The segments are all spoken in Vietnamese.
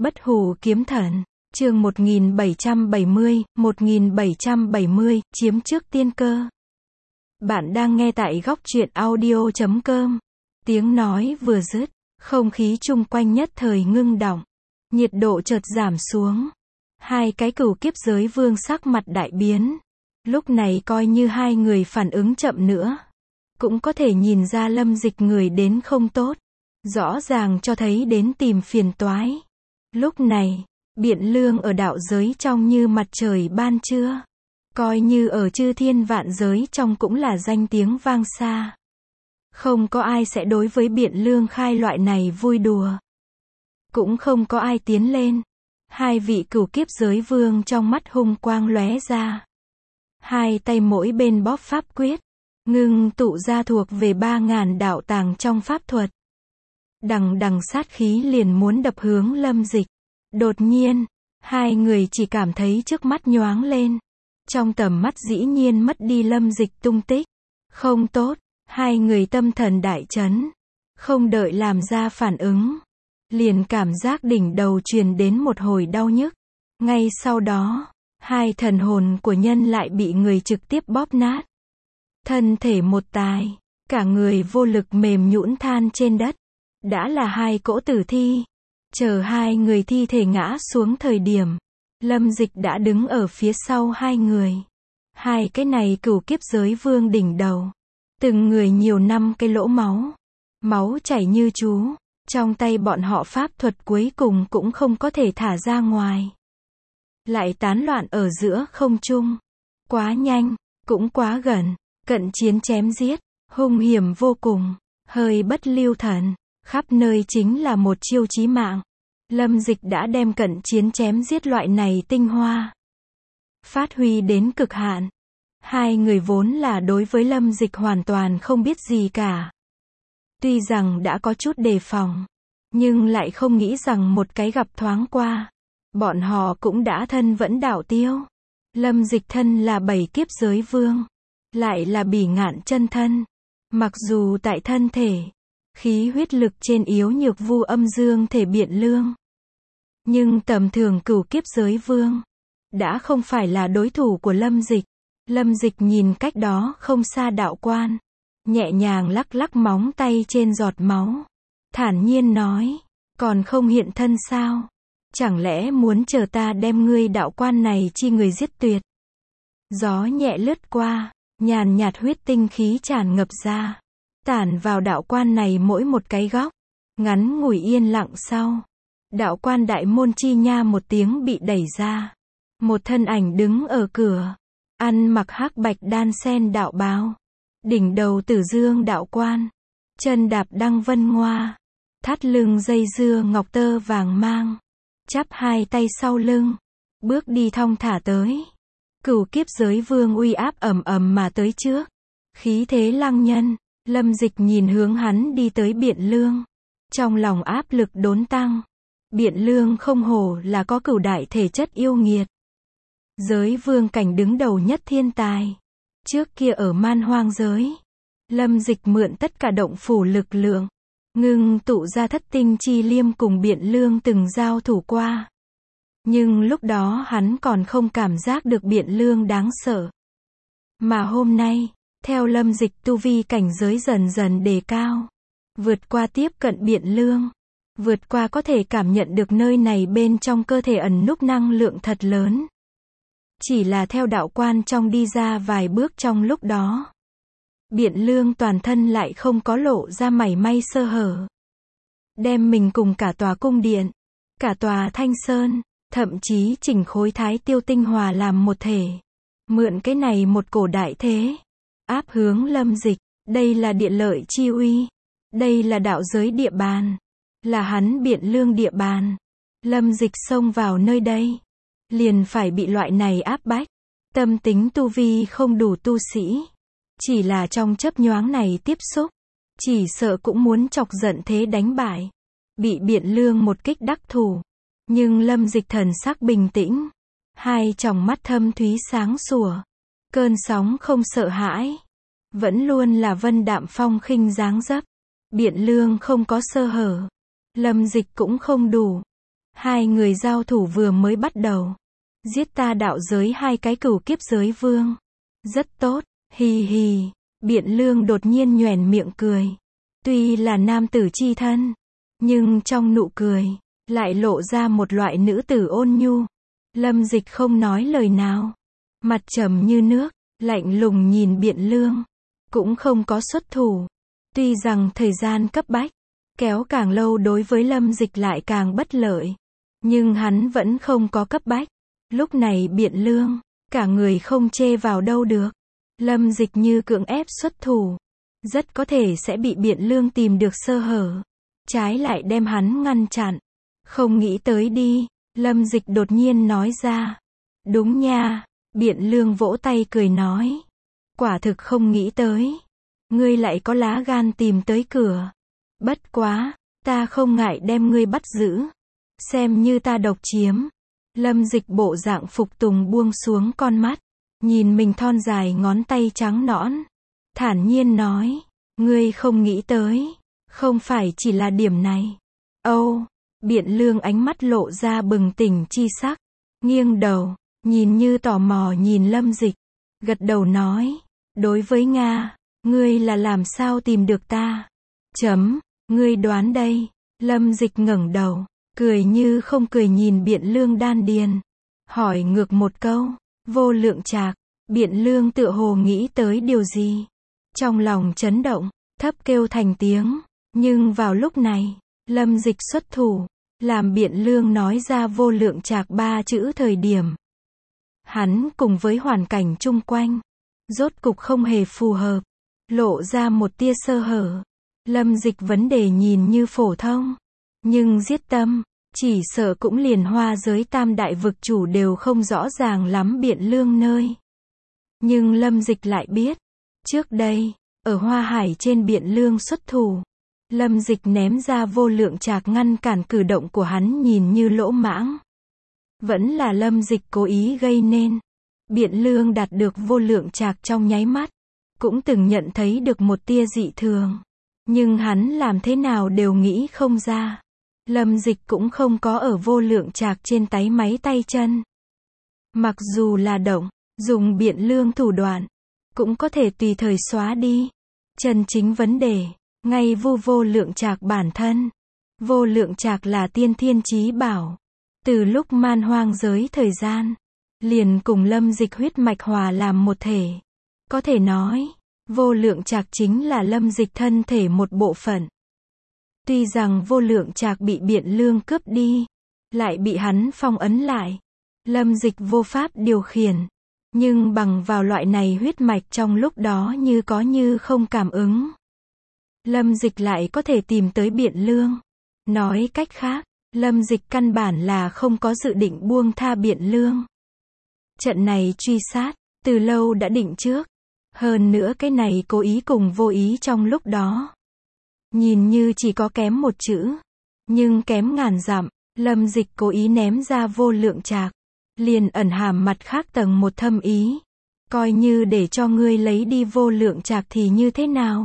Bất hủ kiếm thần, chương 1770, chiếm trước tiên cơ. Bạn đang nghe tại góc truyện audio.com. Tiếng nói vừa dứt, không khí chung quanh nhất thời ngưng đọng, nhiệt độ chợt giảm xuống. Hai cái cửu kiếp giới vương sắc mặt đại biến. Lúc này coi như hai người phản ứng chậm nữa, cũng có thể nhìn ra Lâm Dịch người đến không tốt, rõ ràng cho thấy đến tìm phiền toái. Lúc này, Biện Lương ở đạo giới trong như mặt trời ban trưa, coi như ở chư thiên vạn giới trong cũng là danh tiếng vang xa. Không có ai sẽ đối với Biện Lương khai loại này vui đùa. Cũng không có ai tiến lên. Hai vị cửu kiếp giới vương trong mắt hung quang lóe ra. Hai tay mỗi bên bóp pháp quyết, ngưng tụ ra thuộc về 3.000 đạo tàng trong pháp thuật. Đằng đằng sát khí liền muốn đập hướng Lâm Dịch. Đột nhiên, hai người chỉ cảm thấy trước mắt nhoáng lên. Trong tầm mắt dĩ nhiên mất đi Lâm Dịch tung tích. Không tốt, hai người tâm thần đại chấn. Không đợi làm ra phản ứng, liền cảm giác đỉnh đầu truyền đến một hồi đau nhức. Ngay sau đó, hai thần hồn của nhân lại bị người trực tiếp bóp nát. Thân thể một tài, cả người vô lực mềm nhũn than trên đất. Đã là hai cỗ tử thi. Chờ hai người thi thể ngã xuống thời điểm, Lâm Dịch đã đứng ở phía sau hai người. Hai cái này cửu kiếp giới vương đỉnh đầu. Từng người nhiều năm cái lỗ máu. Máu chảy như chú. Trong tay bọn họ pháp thuật cuối cùng cũng không có thể thả ra ngoài. Lại tán loạn ở giữa không trung. Quá nhanh, cũng quá gần. Cận chiến chém giết, hung hiểm vô cùng. Hơi bất lưu thần. Khắp nơi chính là một chiêu chí mạng. Lâm Dịch đã đem cận chiến chém giết loại này tinh hoa phát huy đến cực hạn. Hai người vốn là đối với Lâm Dịch hoàn toàn không biết gì cả. Tuy rằng đã có chút đề phòng, nhưng lại không nghĩ rằng một cái gặp thoáng qua, bọn họ cũng đã thân vẫn đạo tiêu. Lâm Dịch thân là 7 kiếp giới vương, lại là bỉ ngạn chân thân. Mặc dù tại thân thể, khí huyết lực trên yếu nhược vu âm dương thể Biện Lương, nhưng tầm thường cửu kiếp giới vương đã không phải là đối thủ của Lâm Dịch. Lâm Dịch nhìn cách đó không xa đạo quan, nhẹ nhàng lắc lắc móng tay trên giọt máu, thản nhiên nói, còn không hiện thân sao? Chẳng lẽ muốn chờ ta đem ngươi đạo quan này chi người giết tuyệt? Gió nhẹ lướt qua, nhàn nhạt huyết tinh khí tràn ngập ra, tản vào đạo quan này mỗi một cái góc. Ngắn ngủi yên lặng sau, đạo quan đại môn chi nha một tiếng bị đẩy ra. Một thân ảnh đứng ở cửa, ăn mặc hắc bạch đan sen đạo bào, đỉnh đầu tử dương đạo quan, chân đạp đăng vân ngoa, thắt lưng dây dưa ngọc tơ vàng mang, chắp hai tay sau lưng, bước đi thong thả tới. Cửu kiếp giới vương uy áp ầm ầm mà tới trước, khí thế lăng nhân. Lâm Dịch nhìn hướng hắn đi tới Biện Lương, trong lòng áp lực đốn tăng. Biện Lương không hổ là có cửu đại thể chất yêu nghiệt, giới vương cảnh đứng đầu nhất thiên tài. Trước kia ở man hoang giới, Lâm Dịch mượn tất cả động phủ lực lượng, ngưng tụ ra thất tinh chi liêm cùng Biện Lương từng giao thủ qua. Nhưng lúc đó hắn còn không cảm giác được Biện Lương đáng sợ. Mà hôm nay, theo Lâm Dịch tu vi cảnh giới dần dần đề cao, vượt qua tiếp cận Biện Lương, vượt qua có thể cảm nhận được nơi này bên trong cơ thể ẩn núp năng lượng thật lớn. Chỉ là theo đạo quan trong đi ra vài bước trong lúc đó, Biện Lương toàn thân lại không có lộ ra mảy may sơ hở. Đem mình cùng cả tòa cung điện, cả tòa Thanh Sơn, thậm chí chỉnh khối Thái Tiêu tinh hòa làm một thể. Mượn cái này một cổ đại thế, áp hướng Lâm Dịch. Đây là địa lợi chi uy. Đây là đạo giới địa bàn. Là hắn Biện Lương địa bàn. Lâm Dịch xông vào nơi đây, liền phải bị loại này áp bách. Tâm tính tu vi không đủ tu sĩ, chỉ là trong chớp nhoáng này tiếp xúc, chỉ sợ cũng muốn chọc giận thế đánh bại. Bị Biện Lương một kích đắc thủ. Nhưng Lâm Dịch thần sắc bình tĩnh, hai tròng mắt thâm thúy sáng sủa, cơn sóng không sợ hãi, vẫn luôn là vân đạm phong khinh dáng dấp. Biện Lương không có sơ hở, Lâm Dịch cũng không đủ. Hai người giao thủ vừa mới bắt đầu. Giết ta đạo giới 2 cái cửu kiếp giới vương. Rất tốt, hì hì. Biện Lương đột nhiên nhoẻn miệng cười. Tuy là nam tử chi thân, nhưng trong nụ cười, lại lộ ra một loại nữ tử ôn nhu. Lâm Dịch không nói lời nào. Mặt trầm như nước, lạnh lùng nhìn Biện Lương. Cũng không có xuất thủ. Tuy rằng thời gian cấp bách, kéo càng lâu đối với Lâm Dịch lại càng bất lợi. Nhưng hắn vẫn không có cấp bách. Lúc này Biện Lương, cả người không chê vào đâu được. Lâm Dịch như cưỡng ép xuất thủ. Rất có thể sẽ bị Biện Lương tìm được sơ hở. Trái lại đem hắn ngăn chặn. Không nghĩ tới đi. Lâm Dịch đột nhiên nói ra. Đúng nha. Biện Lương vỗ tay cười nói. Quả thực không nghĩ tới. Ngươi lại có lá gan tìm tới cửa. Bất quá, ta không ngại đem ngươi bắt giữ. Xem như ta độc chiếm. Lâm Dịch bộ dạng phục tùng buông xuống con mắt. Nhìn mình thon dài ngón tay trắng nõn. Thản nhiên nói. Ngươi không nghĩ tới. Không phải chỉ là điểm này. Âu. Biện Lương ánh mắt lộ ra bừng tỉnh chi sắc. Nghiêng đầu. Nhìn như tò mò nhìn Lâm Dịch. Gật đầu nói. Đối với Nga. Ngươi là làm sao tìm được ta? Ngươi đoán đây. Lâm Dịch ngẩng đầu. Cười như không cười nhìn Biện Lương đan điền. Hỏi ngược một câu. Vô Lượng Trạc. Biện Lương tựa hồ nghĩ tới điều gì. Trong lòng chấn động. Thấp kêu thành tiếng. Nhưng vào lúc này. Lâm Dịch xuất thủ. Làm Biện Lương nói ra Vô Lượng Trạc 3 chữ thời điểm. Hắn cùng với hoàn cảnh chung quanh. Rốt cục không hề phù hợp. Lộ ra một tia sơ hở. Lâm Dịch vấn đề nhìn như phổ thông. Nhưng giết tâm. Chỉ sợ cũng liền Hoa giới tam đại vực chủ đều không rõ ràng lắm Biện Lương nơi. Nhưng Lâm Dịch lại biết. Trước đây, ở Hoa Hải trên Biện Lương xuất thủ. Lâm Dịch ném ra Vô Lượng Trạc ngăn cản cử động của hắn nhìn như lỗ mãng. Vẫn là Lâm Dịch cố ý gây nên. Biện Lương đạt được Vô Lượng Trạc trong nháy mắt. Cũng từng nhận thấy được một tia dị thường. Nhưng hắn làm thế nào đều nghĩ không ra. Lâm Dịch cũng không có ở Vô Lượng Trạc trên táy máy tay chân. Mặc dù là động, dùng Biện Lương thủ đoạn, cũng có thể tùy thời xóa đi. Chân chính vấn đề, ngay Vô Lượng Trạc bản thân. Vô Lượng Trạc là tiên thiên chí bảo. Từ lúc man hoang giới thời gian, liền cùng Lâm Dịch huyết mạch hòa làm một thể. Có thể nói, Vô Lượng Trạc chính là Lâm Dịch thân thể một bộ phận. Tuy rằng Vô Lượng Trạc bị Biện Lương cướp đi, lại bị hắn phong ấn lại. Lâm Dịch vô pháp điều khiển. Nhưng bằng vào loại này huyết mạch trong lúc đó như có như không cảm ứng. Lâm Dịch lại có thể tìm tới Biện Lương. Nói cách khác, Lâm Dịch căn bản là không có dự định buông tha Biện Lương. Trận này truy sát, từ lâu đã định trước. Hơn nữa cái này cố ý cùng vô ý trong lúc đó. Nhìn như chỉ có kém một chữ. Nhưng kém ngàn dặm, Lâm Dịch cố ý ném ra Vô Lượng Trạc. Liền ẩn hàm mặt khác tầng một thâm ý. Coi như để cho ngươi lấy đi Vô Lượng Trạc thì như thế nào?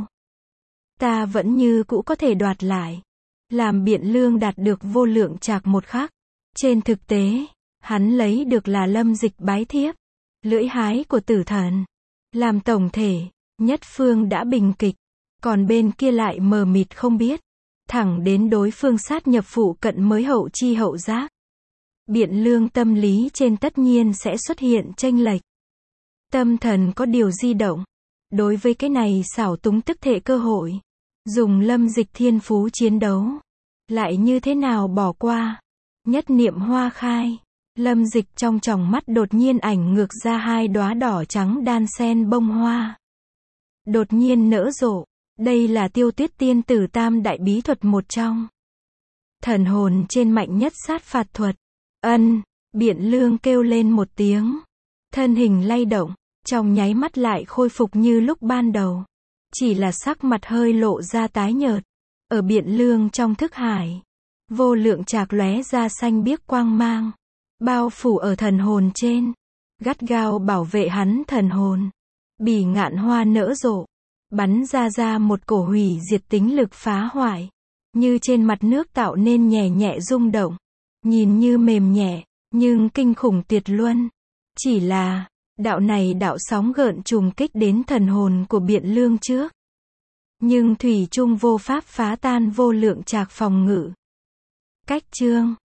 Ta vẫn như cũ có thể đoạt lại. Làm Biện Lương đạt được Vô Lượng Trạc một khắc. Trên thực tế, hắn lấy được là Lâm Dịch bái thiếp. Lưỡi hái của tử thần. Làm tổng thể, nhất phương đã bình kịch. Còn bên kia lại mờ mịt không biết. Thẳng đến đối phương sát nhập phụ cận mới hậu chi hậu giác. Biện Lương tâm lý trên tất nhiên sẽ xuất hiện chênh lệch. Tâm thần có điều di động. Đối với cái này xảo túng tức thể cơ hội. Dùng Lâm Dịch thiên phú chiến đấu. Lại như thế nào bỏ qua. Nhất niệm hoa khai. Lâm Dịch trong tròng mắt đột nhiên ảnh ngược ra 2 đóa đỏ trắng đan sen bông hoa. Đột nhiên nở rộ. Đây là Tiêu Tuyết tiên tử tam đại bí thuật một trong. Thần hồn trên mạnh nhất sát phạt thuật. Biện Lương kêu lên một tiếng. Thân hình lay động. Trong nháy mắt lại khôi phục như lúc ban đầu. Chỉ là sắc mặt hơi lộ ra tái nhợt. Ở Biện Lương trong thức hải. Vô Lượng Trạc lóe ra xanh biếc quang mang. Bao phủ ở thần hồn trên. Gắt gao bảo vệ hắn thần hồn. Bỉ ngạn hoa nở rộ. Bắn ra một cổ hủy diệt tính lực phá hoại. Như trên mặt nước tạo nên nhẹ nhẹ rung động. nhìn như mềm nhẹ, nhưng kinh khủng tuyệt luân. Chỉ là, đạo này đạo sóng gợn trùng kích đến thần hồn của Biện Lương trước. Nhưng thủy chung vô pháp phá tan vô lượng trạc phòng ngự. Cách chương